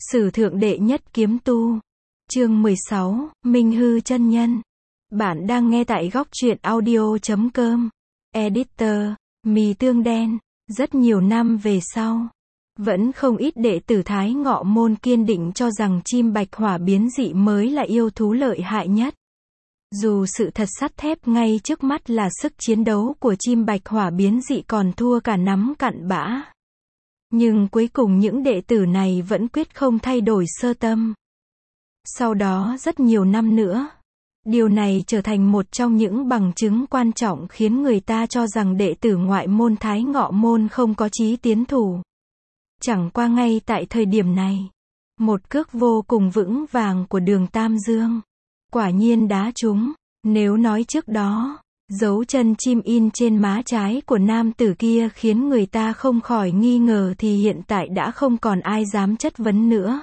Sử thượng đệ nhất kiếm tu. Chương 16, Minh Hư chân nhân. Bạn đang nghe tại góc truyện audio.com. Editor, mì tương đen. Rất nhiều năm về sau, vẫn không ít đệ tử Thái Ngọ Môn kiên định cho rằng chim bạch hỏa biến dị mới là yêu thú lợi hại nhất. Dù sự thật sắt thép ngay trước mắt là sức chiến đấu của chim bạch hỏa biến dị còn thua cả nắm cặn bã. Nhưng cuối cùng những đệ tử này vẫn quyết không thay đổi sơ tâm. Sau đó rất nhiều năm nữa, điều này trở thành một trong những bằng chứng quan trọng khiến người ta cho rằng đệ tử ngoại môn Thái Ngọ Môn không có chí tiến thủ. Chẳng qua ngay tại thời điểm này, một cước vô cùng vững vàng của Đường Tam Dương quả nhiên đá trúng. Nếu nói trước đó, dấu chân chim in trên má trái của nam tử kia khiến người ta không khỏi nghi ngờ thì hiện tại đã không còn ai dám chất vấn nữa.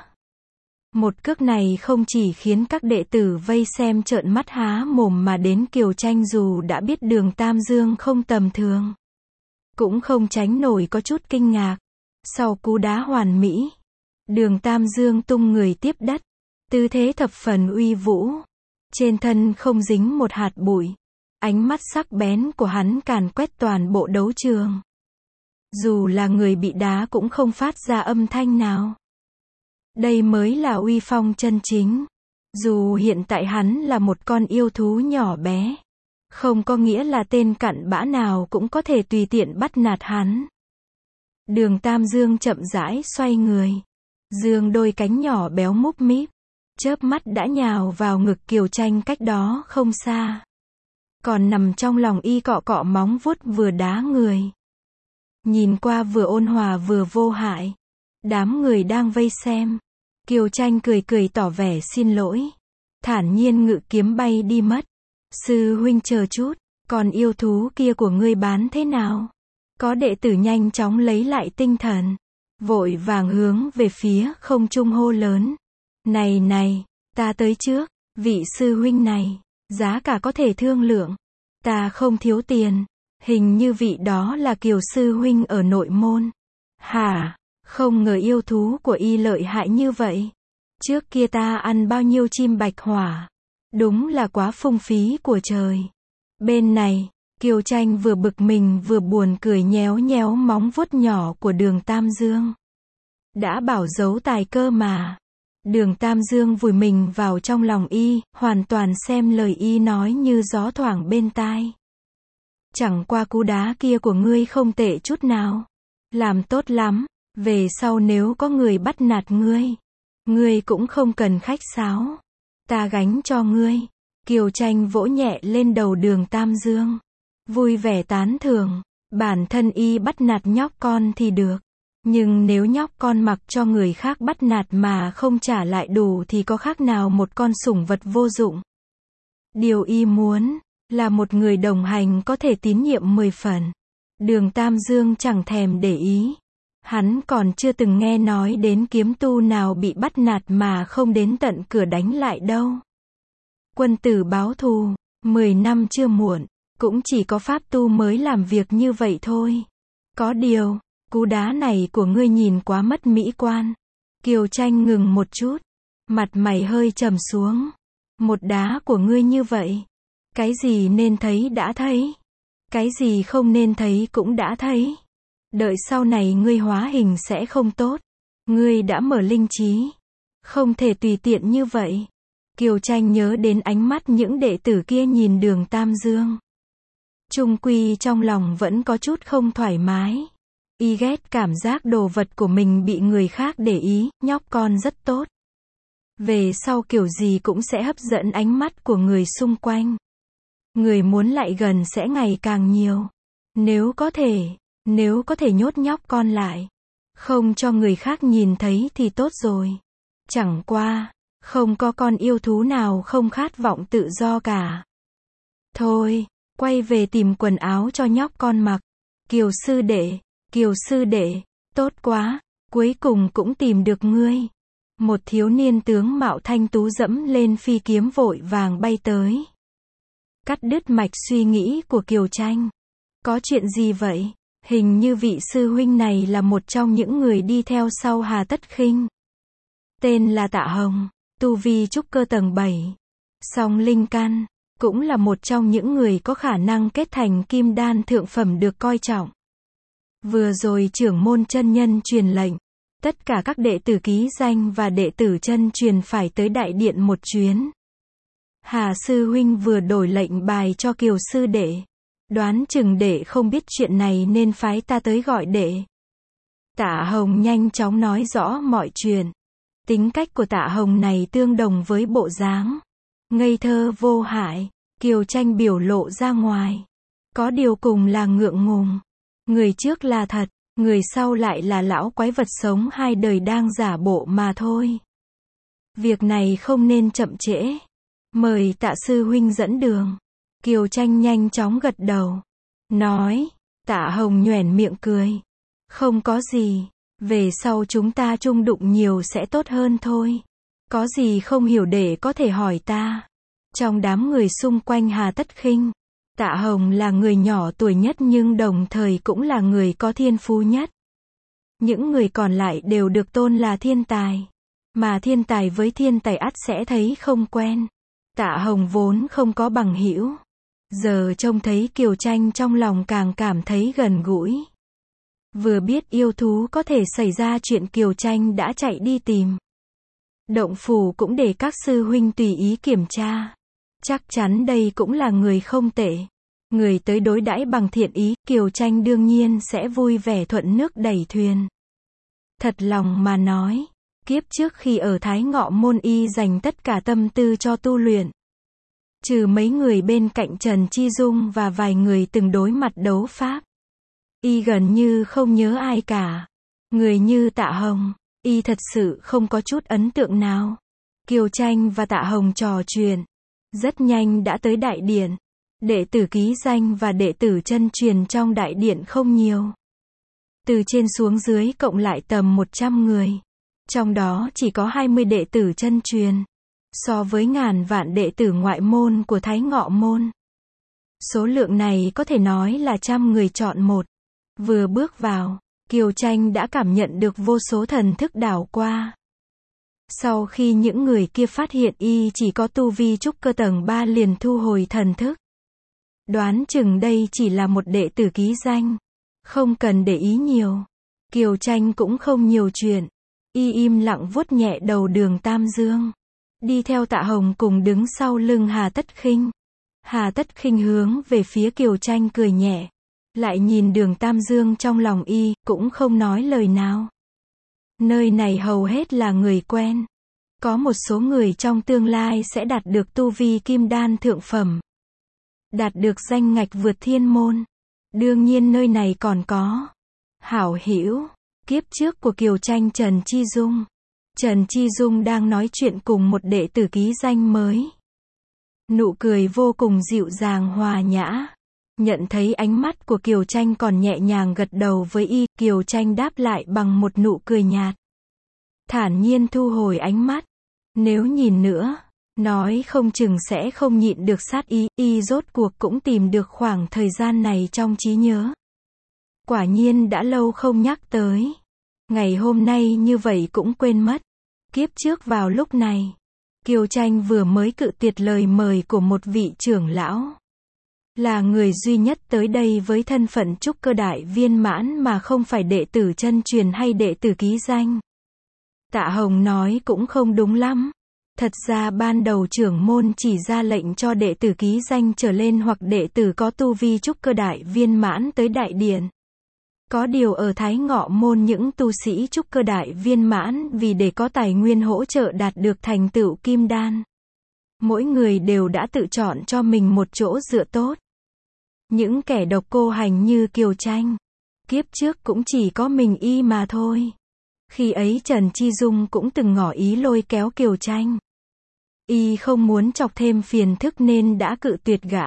Một cước này không chỉ khiến các đệ tử vây xem trợn mắt há mồm mà đến Kiều Tranh dù đã biết Đường Tam Dương không tầm thường, cũng không tránh nổi có chút kinh ngạc. Sau cú đá hoàn mỹ, Đường Tam Dương tung người tiếp đất, tư thế thập phần uy vũ. Trên thân không dính một hạt bụi. Ánh mắt sắc bén của hắn càn quét toàn bộ đấu trường. Dù là người bị đá cũng không phát ra âm thanh nào. Đây mới là uy phong chân chính. Dù hiện tại hắn là một con yêu thú nhỏ bé, không có nghĩa là tên cặn bã nào cũng có thể tùy tiện bắt nạt hắn. Đường Tam Dương chậm rãi xoay người, dương đôi cánh nhỏ béo múp míp, chớp mắt đã nhào vào ngực Kiều Tranh cách đó không xa. Còn nằm trong lòng y cọ cọ móng vuốt vừa đá người. Nhìn qua vừa ôn hòa vừa vô hại. Đám người đang vây xem. Kiều Tranh cười cười tỏ vẻ xin lỗi. Thản nhiên ngự kiếm bay đi mất. Sư huynh chờ chút, còn yêu thú kia của ngươi bán thế nào? Có đệ tử nhanh chóng lấy lại tinh thần, vội vàng hướng về phía không trung hô lớn. Này này, ta tới trước, vị sư huynh này, giá cả có thể thương lượng. Ta không thiếu tiền, hình như vị đó là Kiều sư huynh ở nội môn. Hả, không ngờ yêu thú của y lợi hại như vậy. Trước kia ta ăn bao nhiêu chim bạch hỏa, đúng là quá phung phí của trời. Bên này, Kiều Tranh vừa bực mình vừa buồn cười nhéo nhéo móng vuốt nhỏ của Đường Tam Dương. Đã bảo giấu tài cơ mà. Đường Tam Dương vùi mình vào trong lòng y, hoàn toàn xem lời y nói như gió thoảng bên tai. Chẳng qua cú đá kia của ngươi không tệ chút nào. Làm tốt lắm, về sau nếu có người bắt nạt ngươi cũng không cần khách sáo. Ta gánh cho ngươi. Kiều Tranh vỗ nhẹ lên đầu Đường Tam Dương, vui vẻ tán thưởng. Bản thân y bắt nạt nhóc con thì được. Nhưng nếu nhóc con mặc cho người khác bắt nạt mà không trả lại đủ thì có khác nào một con sủng vật vô dụng. Điều y muốn là một người đồng hành có thể tín nhiệm 10 phần. Đường Tam Dương chẳng thèm để ý. Hắn còn chưa từng nghe nói đến kiếm tu nào bị bắt nạt mà không đến tận cửa đánh lại đâu. Quân tử báo thù, 10 năm chưa muộn, cũng chỉ có pháp tu mới làm việc như vậy thôi. Có điều, cú đá này của ngươi nhìn quá mất mỹ quan. Kiều Tranh ngừng một chút, mặt mày hơi trầm xuống. Một đá của ngươi như vậy, cái gì nên thấy đã thấy, cái gì không nên thấy cũng đã thấy. Đợi sau này ngươi hóa hình sẽ không tốt. Ngươi đã mở linh trí, không thể tùy tiện như vậy. Kiều Tranh nhớ đến ánh mắt những đệ tử kia nhìn Đường Tam Dương. Chung quy trong lòng vẫn có chút không thoải mái. Y ghét cảm giác đồ vật của mình bị người khác để ý, nhóc con rất tốt. Về sau kiểu gì cũng sẽ hấp dẫn ánh mắt của người xung quanh. Người muốn lại gần sẽ ngày càng nhiều. Nếu có thể nhốt nhóc con lại, không cho người khác nhìn thấy thì tốt rồi. Chẳng qua, không có con yêu thú nào không khát vọng tự do cả. Thôi, quay về tìm quần áo cho nhóc con mặc. Kiều sư đệ, tốt quá, cuối cùng cũng tìm được ngươi. Một thiếu niên tướng mạo thanh tú dẫm lên phi kiếm vội vàng bay tới. Cắt đứt mạch suy nghĩ của Kiều Tranh. Có chuyện gì vậy? Hình như vị sư huynh này là một trong những người đi theo sau Hà Tất Khinh. tên là Tạ Hồng, tu vi trúc cơ tầng 7. Song linh căn, cũng là một trong những người có khả năng kết thành kim đan thượng phẩm được coi trọng. Vừa rồi trưởng môn chân nhân truyền lệnh, tất cả các đệ tử ký danh và đệ tử chân truyền phải tới đại điện một chuyến. Hà sư huynh vừa đổi lệnh bài cho Kiều sư đệ. Đoán chừng đệ không biết chuyện này nên phái ta tới gọi đệ. Tạ Hồng nhanh chóng nói rõ mọi chuyện. Tính cách của Tạ Hồng này tương đồng với bộ dáng ngây thơ vô hại, Kiều Tranh biểu lộ ra ngoài. Có điều cùng là ngượng ngùng. Người trước là thật, người sau lại là lão quái vật sống hai đời đang giả bộ mà thôi. Việc này không nên chậm trễ. Mời Tạ sư huynh dẫn đường. Kiều Tranh nhanh chóng gật đầu. Nói, Tạ Hồng nhoẻn miệng cười. Không có gì, về sau chúng ta chung đụng nhiều sẽ tốt hơn thôi. Có gì không hiểu để có thể hỏi ta. Trong đám người xung quanh Hà Tất Khinh, Tạ Hồng là người nhỏ tuổi nhất nhưng đồng thời cũng là người có thiên phú nhất. Những người còn lại đều được tôn là thiên tài. Mà thiên tài với thiên tài ắt sẽ thấy không quen. Tạ Hồng vốn không có bằng hữu. Giờ trông thấy Kiều Tranh trong lòng càng cảm thấy gần gũi. Vừa biết yêu thú có thể xảy ra chuyện Kiều Tranh đã chạy đi tìm. Động phủ cũng để các sư huynh tùy ý kiểm tra. Chắc chắn đây cũng là người không tệ. Người tới đối đãi bằng thiện ý, Kiều Tranh đương nhiên sẽ vui vẻ thuận nước đẩy thuyền. Thật lòng mà nói, kiếp trước khi ở Thái Ngọ Môn y dành tất cả tâm tư cho tu luyện. Trừ mấy người bên cạnh Trần Chi Dung và vài người từng đối mặt đấu pháp. Y gần như không nhớ ai cả. Người như Tạ Hồng, y thật sự không có chút ấn tượng nào. Kiều Tranh và Tạ Hồng trò chuyện. Rất nhanh đã tới đại điện. Đệ tử ký danh và đệ tử chân truyền trong đại điện không nhiều. Từ trên xuống dưới cộng lại tầm 100 người. Trong đó chỉ có 20 đệ tử chân truyền. So với ngàn vạn đệ tử ngoại môn của Thái Ngọ Môn. Số lượng này có thể nói là trăm người chọn một. Vừa bước vào, Kiều Tranh đã cảm nhận được vô số thần thức đảo qua. Sau khi những người kia phát hiện y chỉ có tu vi trúc cơ tầng 3 liền thu hồi thần thức. Đoán chừng đây chỉ là một đệ tử ký danh. Không cần để ý nhiều. Kiều Tranh cũng không nhiều chuyện. Y im lặng vuốt nhẹ đầu Đường Tam Dương. Đi theo Tạ Hồng cùng đứng sau lưng Hà Tất Khinh. Hà Tất Khinh hướng về phía Kiều Tranh cười nhẹ. Lại nhìn Đường Tam Dương trong lòng y, cũng không nói lời nào. Nơi này hầu hết là người quen. Có một số người trong tương lai sẽ đạt được tu vi kim đan thượng phẩm. Đạt được danh ngạch vượt thiên môn. Đương nhiên nơi này còn có hảo hữu kiếp trước của Kiều Tranh Trần Chi Dung. Trần Chi Dung đang nói chuyện cùng một đệ tử ký danh mới. Nụ cười vô cùng dịu dàng hòa nhã. Nhận thấy ánh mắt của Kiều Tranh còn nhẹ nhàng gật đầu với y, Kiều Tranh đáp lại bằng một nụ cười nhạt. Thản nhiên thu hồi ánh mắt. Nếu nhìn nữa, nói không chừng sẽ không nhịn được sát ý, y rốt cuộc cũng tìm được khoảng thời gian này trong trí nhớ. Quả nhiên đã lâu không nhắc tới. Ngày hôm nay như vậy cũng quên mất. Kiếp trước vào lúc này, Kiều Tranh vừa mới cự tuyệt lời mời của một vị trưởng lão. Là người duy nhất tới đây với thân phận trúc cơ đại viên mãn mà không phải đệ tử chân truyền hay đệ tử ký danh. Tạ Hồng nói cũng không đúng lắm. Thật ra ban đầu trưởng môn chỉ ra lệnh cho đệ tử ký danh trở lên hoặc đệ tử có tu vi trúc cơ đại viên mãn tới đại điện. Có điều ở Thái Ngọ Môn những tu sĩ trúc cơ đại viên mãn vì để có tài nguyên hỗ trợ đạt được thành tựu kim đan. Mỗi người đều đã tự chọn cho mình một chỗ dựa tốt. Những kẻ độc cô hành như Kiều Tranh, kiếp trước cũng chỉ có mình y mà thôi. Khi ấy Trần Chi Dung cũng từng ngỏ ý lôi kéo Kiều Tranh. Y không muốn chọc thêm phiền phức nên đã cự tuyệt gã.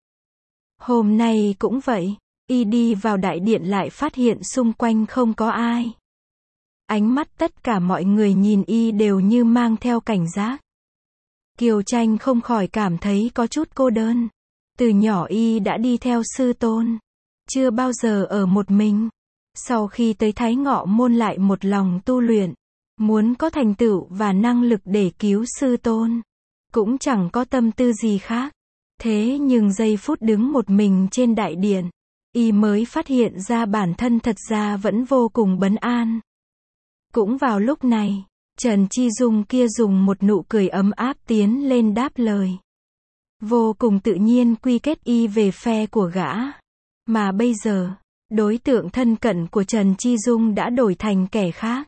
Hôm nay cũng vậy, y đi vào đại điện lại phát hiện xung quanh không có ai. Ánh mắt tất cả mọi người nhìn y đều như mang theo cảnh giác. Kiều Tranh không khỏi cảm thấy có chút cô đơn. Từ nhỏ y đã đi theo sư tôn, chưa bao giờ ở một mình. Sau khi tới Thái Ngọ Môn lại một lòng tu luyện. muốn có thành tựu và năng lực để cứu sư tôn. Cũng chẳng có tâm tư gì khác. Thế nhưng giây phút đứng một mình trên đại điện, y mới phát hiện ra bản thân thật ra vẫn vô cùng bấn an. Cũng vào lúc này, Trần Chi Dung kia dùng một nụ cười ấm áp tiến lên đáp lời. Vô cùng tự nhiên quy kết y về phe của gã. Mà bây giờ, đối tượng thân cận của Trần Chi Dung đã đổi thành kẻ khác.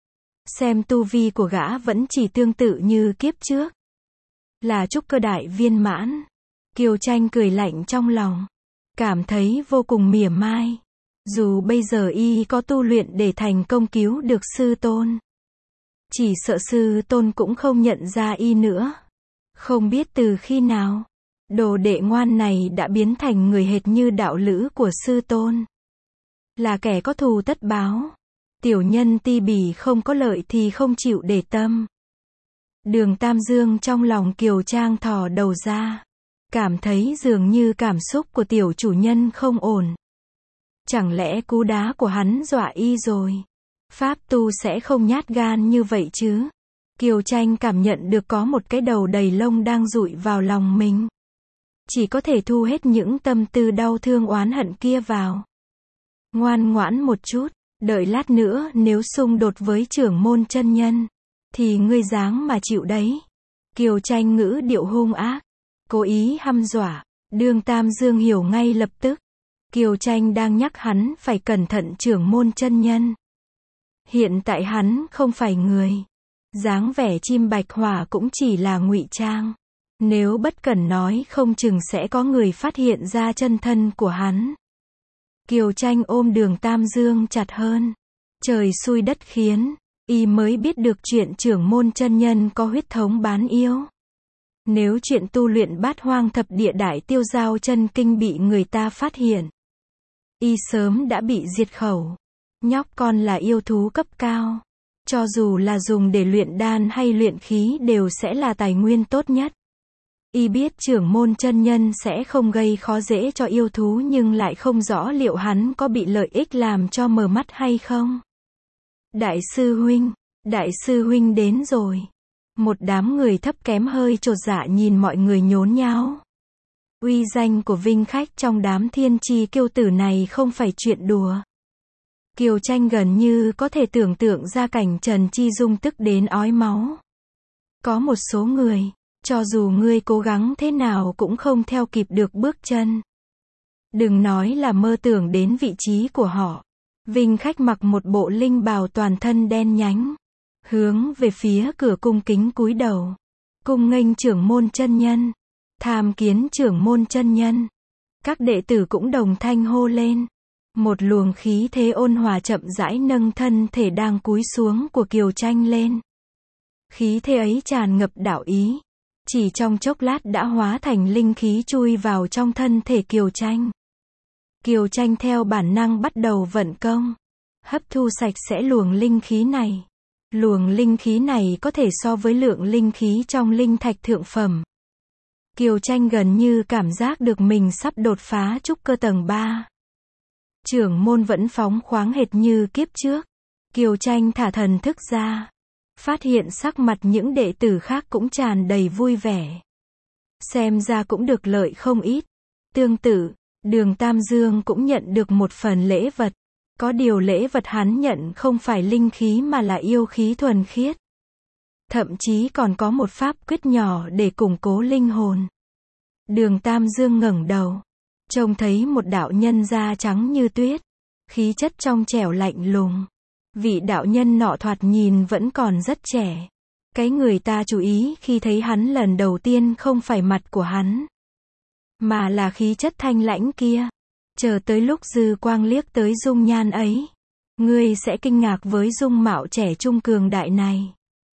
Xem tu vi của gã vẫn chỉ tương tự như kiếp trước. Là trúc cơ đại viên mãn. Kiều Tranh cười lạnh trong lòng. Cảm thấy vô cùng mỉa mai. Dù bây giờ y có tu luyện để thành công cứu được sư tôn. Chỉ sợ sư tôn cũng không nhận ra y nữa. Không biết từ khi nào, đồ đệ ngoan này đã biến thành người hệt như đạo lữ của sư tôn. Là kẻ có thù tất báo. Tiểu nhân ti bỉ không có lợi thì không chịu để tâm. Đường Tam Dương trong lòng Kiều Trang thò đầu ra. Cảm thấy dường như cảm xúc của tiểu chủ nhân không ổn. Chẳng lẽ cú đá của hắn dọa y rồi? Pháp tu sẽ không nhát gan như vậy chứ? Kiều Tranh cảm nhận được có một cái đầu đầy lông đang dụi vào lòng mình. Chỉ có thể thu hết những tâm tư đau thương oán hận kia vào. Ngoan ngoãn một chút, đợi lát nữa nếu xung đột với trưởng môn chân nhân, thì ngươi dáng mà chịu đấy. Kiều Tranh ngữ điệu hung ác, cố ý hăm dọa. Đường Tam Dương hiểu ngay lập tức. Kiều Tranh đang nhắc hắn phải cẩn thận trưởng môn chân nhân. Hiện tại hắn không phải người. Dáng vẻ chim bạch hỏa cũng chỉ là ngụy trang. Nếu bất cẩn nói không chừng sẽ có người phát hiện ra chân thân của hắn. Kiều Tranh ôm Đường Tam Dương chặt hơn. Trời xui đất khiến, y mới biết được chuyện trưởng môn chân nhân có huyết thống bán yêu. Nếu chuyện tu luyện bát hoang thập địa đại tiêu giao chân kinh bị người ta phát hiện, y sớm đã bị diệt khẩu. Nhóc con là yêu thú cấp cao. Cho dù là dùng để luyện đan hay luyện khí đều sẽ là tài nguyên tốt nhất. Y biết trưởng môn chân nhân sẽ không gây khó dễ cho yêu thú nhưng lại không rõ liệu hắn có bị lợi ích làm cho mờ mắt hay không. Đại sư huynh đến rồi. Một đám người thấp kém hơi chột dạ nhìn mọi người nhốn nháo. Uy danh của Vinh Khách trong đám thiên chi kiêu tử này không phải chuyện đùa. Kiều Tranh gần như có thể tưởng tượng ra cảnh Trần Chi Dung tức đến ói máu. Có một số người, cho dù ngươi cố gắng thế nào cũng không theo kịp được bước chân. Đừng nói là mơ tưởng đến vị trí của họ. Vinh Khách mặc một bộ linh bào toàn thân đen nhánh, hướng về phía cửa cung kính cúi đầu. Cung nghênh trưởng môn chân nhân. Tham kiến trưởng môn chân nhân. Các đệ tử cũng đồng thanh hô lên. Một luồng khí thế ôn hòa chậm rãi nâng thân thể đang cúi xuống của Kiều Tranh lên. Khí thế ấy tràn ngập đạo ý. Chỉ trong chốc lát đã hóa thành linh khí chui vào trong thân thể Kiều Tranh. Kiều Tranh theo bản năng bắt đầu vận công. Hấp thu sạch sẽ luồng linh khí này. Luồng linh khí này có thể so với lượng linh khí trong linh thạch thượng phẩm. Kiều Tranh gần như cảm giác được mình sắp đột phá trúc cơ tầng 3. Trưởng môn vẫn phóng khoáng hệt như kiếp trước. Kiều Tranh thả thần thức ra. Phát hiện sắc mặt những đệ tử khác cũng tràn đầy vui vẻ. Xem ra cũng được lợi không ít. Tương tự, Đường Tam Dương cũng nhận được một phần lễ vật. Có điều lễ vật hắn nhận không phải linh khí mà là yêu khí thuần khiết. Thậm chí còn có một pháp quyết nhỏ để củng cố linh hồn. Đường Tam Dương ngẩng đầu, trông thấy một đạo nhân da trắng như tuyết, khí chất trong trẻo lạnh lùng. Vị đạo nhân nọ thoạt nhìn vẫn còn rất trẻ. Cái người ta chú ý khi thấy hắn lần đầu tiên không phải mặt của hắn, mà là khí chất thanh lãnh kia. Chờ tới lúc dư quang liếc tới dung nhan ấy, ngươi sẽ kinh ngạc với dung mạo trẻ trung cường đại này.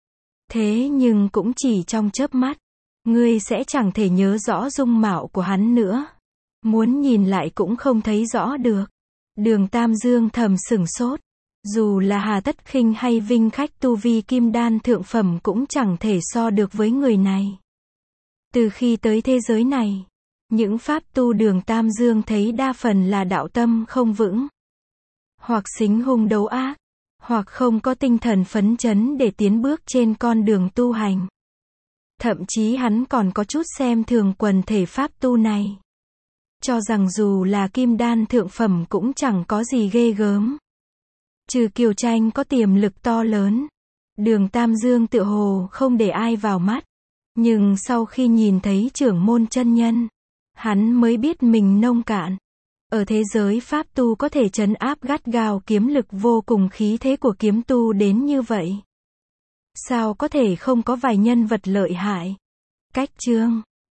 Thế nhưng cũng chỉ trong chớp mắt, ngươi sẽ chẳng thể nhớ rõ dung mạo của hắn nữa. Muốn nhìn lại cũng không thấy rõ được. Đường Tam Dương thầm sửng sốt. Dù là Hà Tất Khinh hay Vinh Khách tu vi kim đan thượng phẩm cũng chẳng thể so được với người này. Từ khi tới thế giới này, những pháp tu Đường Tam Dương thấy đa phần là đạo tâm không vững, hoặc xính hung đấu ác, hoặc không có tinh thần phấn chấn để tiến bước trên con đường tu hành. Thậm chí hắn còn có chút xem thường quần thể pháp tu này. Cho rằng dù là kim đan thượng phẩm cũng chẳng có gì ghê gớm. Trừ Kiều Tranh có tiềm lực to lớn. Đường Tam Dương tựa hồ không để ai vào mắt. Nhưng sau khi nhìn thấy trưởng môn chân nhân, hắn mới biết mình nông cạn. Ở thế giới pháp tu có thể trấn áp gắt gao kiếm lực vô cùng khí thế của kiếm tu đến như vậy. Sao có thể không có vài nhân vật lợi hại? Cách chương